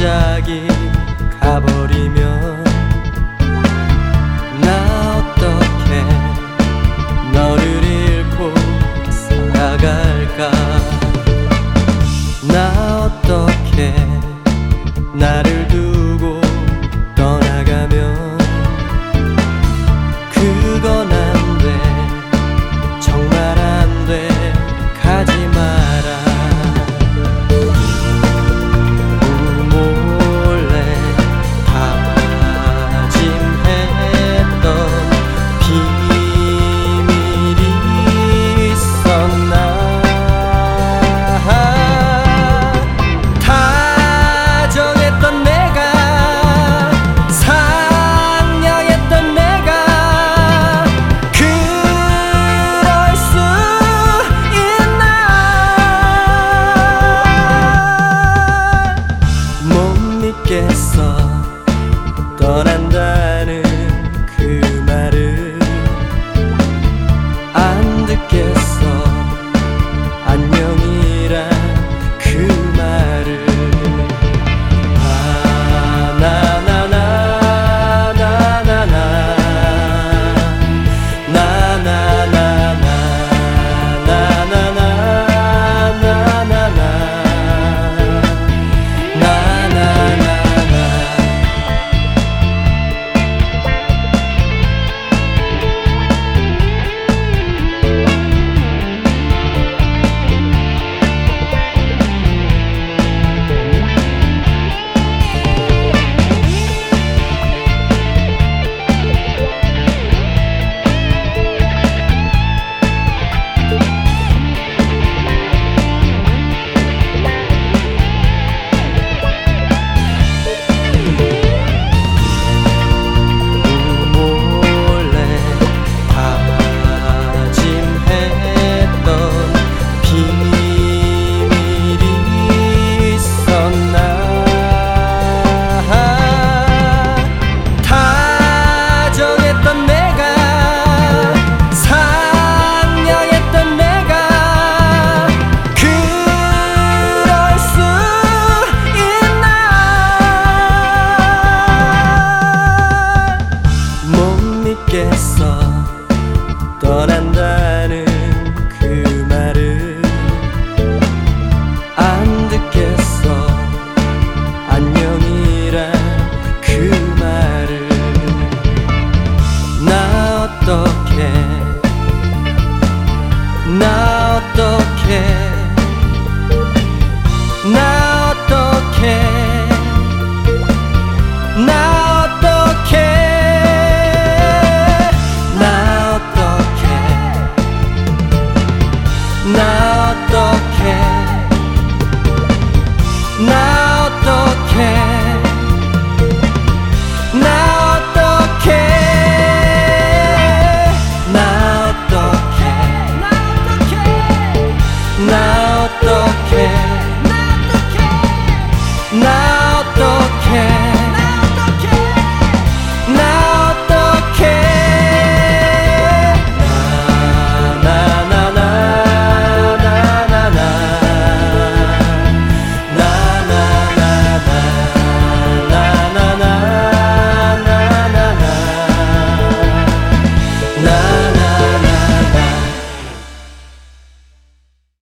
갑자기 가버리면 나 어떻게 너를 잃고 살아갈까. 나 어떻게 나를 두고 떠나가면 그건 안 돼, 정말 안 돼, 가지 마라. 몰래 다짐했던 비밀이 있었나. 다정했던 내가, 상냥했던 내가 그럴 수 있나. 못 믿겠어 떠난다는 그 말을, 안 듣겠어 안녕이란 그 말을. 떠난다는 그 말을, 안 듣겠어 안녕이란 그 말을. 나 어떻게 나 어떻게 나 어떻게 나 어떻게 나 어떻게 나 어떻게 나 어떻게 나 어떻게 나 어떻게